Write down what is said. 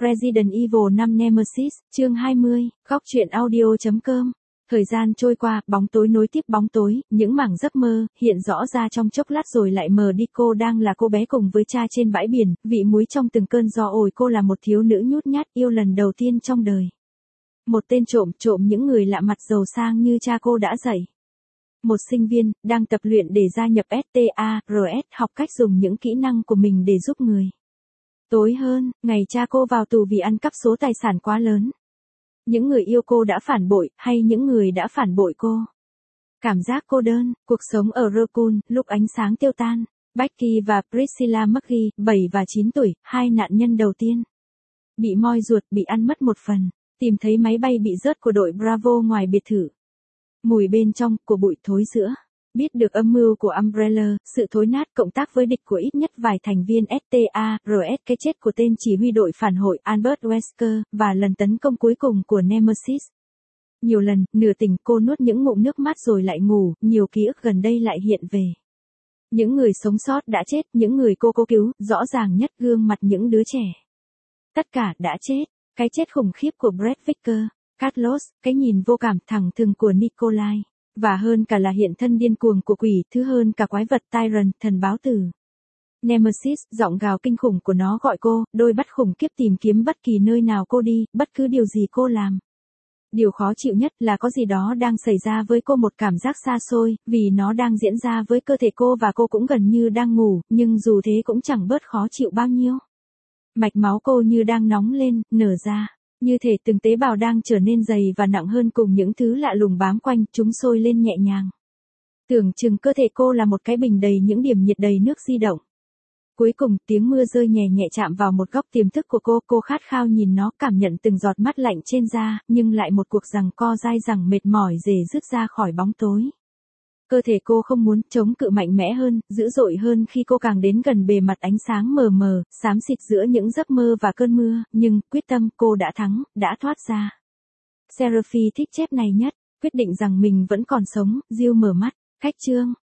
Resident Evil 5 Nemesis, chương 20, góc truyện audio.com. Thời gian trôi qua, bóng tối nối tiếp bóng tối, những mảng giấc mơ, hiện rõ ra trong chốc lát rồi lại mờ đi. Cô đang là cô bé cùng với cha trên bãi biển, vị muối trong từng cơn gió ổi. Cô là một thiếu nữ nhút nhát, yêu lần đầu tiên trong đời. Một tên trộm những người lạ mặt giàu sang như cha cô đã dạy. Một sinh viên, đang tập luyện để gia nhập STARS, học cách dùng những kỹ năng của mình để giúp người. Tối hơn, ngày cha cô vào tù vì ăn cắp số tài sản quá lớn. Những người yêu cô đã phản bội, hay những người đã phản bội cô. Cảm giác cô đơn, cuộc sống ở Raccoon, lúc ánh sáng tiêu tan. Becky và Priscilla McGee, 7 và 9 tuổi, hai nạn nhân đầu tiên. Bị moi ruột, bị ăn mất một phần. Tìm thấy máy bay bị rớt của đội Bravo ngoài biệt thự. Mùi bên trong, của bụi thối rữa. Biết được âm mưu của Umbrella, sự thối nát cộng tác với địch của ít nhất vài thành viên STARS, cái chết của tên chỉ huy đội phản hội Albert Wesker, và lần tấn công cuối cùng của Nemesis. Nhiều lần, nửa tỉnh cô nuốt những ngụm nước mắt rồi lại ngủ, nhiều ký ức gần đây lại hiện về. Những người sống sót đã chết, những người cô cố cứu, rõ ràng nhất gương mặt những đứa trẻ. Tất cả đã chết, cái chết khủng khiếp của Brett Vicker, Carlos, cái nhìn vô cảm thẳng thừng của Nikolai. Và hơn cả là hiện thân điên cuồng của quỷ, thứ hơn cả quái vật Tyrant, thần báo tử. Nemesis, giọng gào kinh khủng của nó gọi cô, đôi bắt khủng khiếp tìm kiếm bất kỳ nơi nào cô đi, bất cứ điều gì cô làm. Điều khó chịu nhất là có gì đó đang xảy ra với cô, một cảm giác xa xôi, vì nó đang diễn ra với cơ thể cô và cô cũng gần như đang ngủ, nhưng dù thế cũng chẳng bớt khó chịu bao nhiêu. Mạch máu cô như đang nóng lên, nở ra. Như thể từng tế bào đang trở nên dày và nặng hơn cùng những thứ lạ lùng bám quanh, chúng sôi lên nhẹ nhàng. Tưởng chừng cơ thể cô là một cái bình đầy những điểm nhiệt đầy nước di động. Cuối cùng, tiếng mưa rơi nhẹ nhẹ chạm vào một góc tiềm thức của cô khát khao nhìn nó, cảm nhận từng giọt mát lạnh trên da, nhưng lại một cuộc giằng co dai dẳng mệt mỏi rề rứt ra khỏi bóng tối. Cơ thể cô không muốn chống cự mạnh mẽ hơn, dữ dội hơn khi cô càng đến gần bề mặt ánh sáng mờ mờ, xám xịt giữa những giấc mơ và cơn mưa, nhưng, quyết tâm, cô đã thắng, đã thoát ra. Seraphy thích chép này nhất, quyết định rằng mình vẫn còn sống, Jill mở mắt, cách chương.